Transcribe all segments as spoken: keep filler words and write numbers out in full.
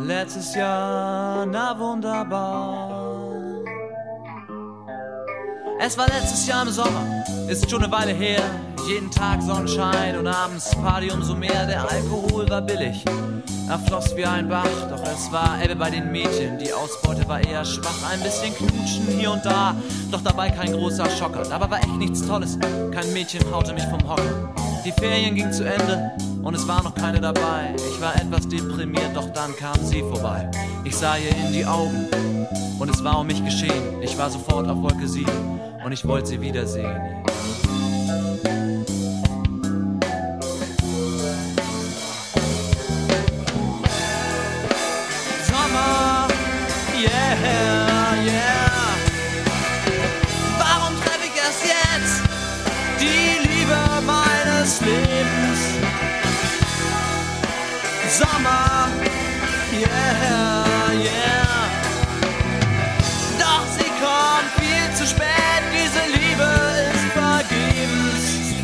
Letztes Jahr, na wunderbar. Es war letztes Jahr im Sommer, ist schon eine Weile her. Jeden Tag Sonnenschein und abends Party umso mehr. Der Alkohol war billig, er floss wie ein Bach. Doch es war Ebbe bei den Mädchen, die Ausbeute war eher schwach. Ein bisschen knutschen hier und da, doch dabei kein großer Schocker. Dabei war echt nichts Tolles, kein Mädchen haute mich vom Hocker. Die Ferien gingen zu Ende und es war noch keine dabei. Ich war etwas deprimiert, doch dann kam sie vorbei. Ich sah ihr in die Augen und es war um mich geschehen. Ich war sofort auf Wolke sieben und ich wollte sie wiedersehen. Sommer, yeah, yeah. Warum treffe ich erst jetzt die Liebe meines Lebens? Sommer, yeah, yeah. Doch sie kommt viel zu spät, diese Liebe ist vergebens.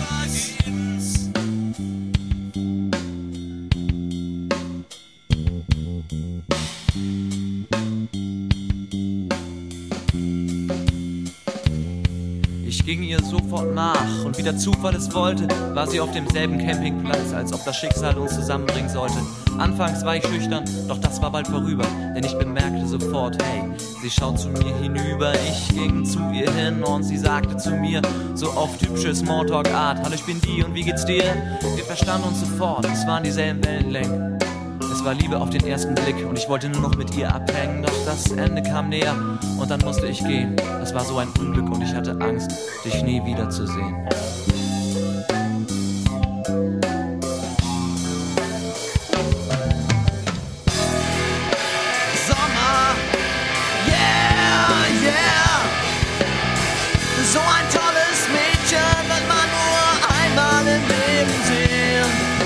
Ich ging ihr sofort nach und wie der Zufall es wollte, war sie auf demselben Campingplatz, als ob das Schicksal uns zusammenbringen sollte. Anfangs war ich schüchtern, doch das war bald vorüber, denn ich bemerkte sofort, hey, sie schaut zu mir hinüber. Ich ging zu ihr hin und sie sagte zu mir, so auf typische Smalltalk-Art, hallo, ich bin die und wie geht's dir? Wir verstanden uns sofort, es waren dieselben Wellenlängen. Es war Liebe auf den ersten Blick und ich wollte nur noch mit ihr abhängen. Doch das Ende kam näher und dann musste ich gehen. Das war so ein Unglück und ich hatte Angst, dich nie wiederzusehen. Sommer, yeah, yeah. So ein tolles Mädchen wird man nur einmal im Leben sehen.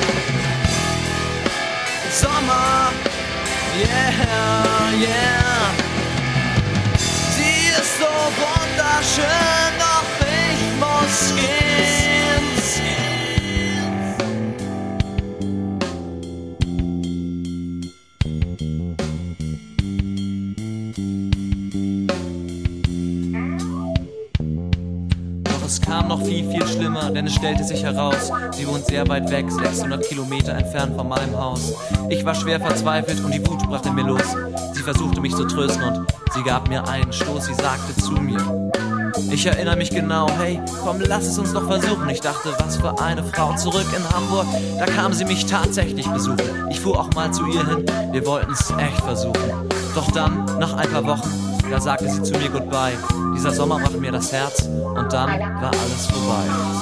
Sommer, yeah, yeah. Sie ist so wunderschön, doch ich muss gehen. Doch es kam noch viel, viel schlimmer, denn es stellte sich heraus, sie wohnt sehr weit weg, sechshundert Kilometer entfernt von meinem Haus. Ich war schwer verzweifelt und die Wut brachte mir los. Sie versuchte mich zu trösten und sie gab mir einen Stoß. Sie sagte zu mir, ich erinnere mich genau, hey, komm, lass es uns doch versuchen. Ich dachte, was für eine Frau. Zurück in Hamburg, da kam sie mich tatsächlich besuchen. Ich fuhr auch mal zu ihr hin, wir wollten es echt versuchen. Doch dann, nach ein paar Wochen, da sagte sie zu mir Goodbye. Dieser Sommer macht mir das Herz und dann war alles vorbei.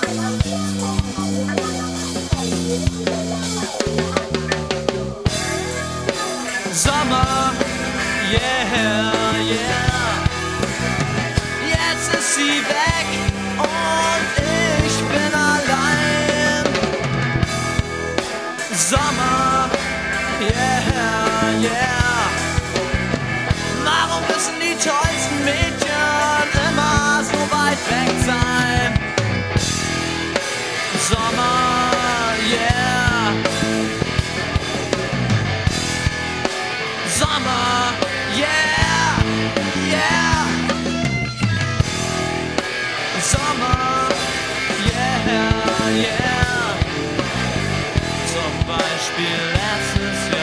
Sommer, yeah, yeah. Jetzt ist sie weg und ich bin allein. Sommer, yeah, yeah. Warum müssen die tollsten Mädchen immer so weit weg sein? Sommer, yeah. Sommer, yeah, yeah. Sommer, yeah, yeah. Zum Beispiel letztes Jahr.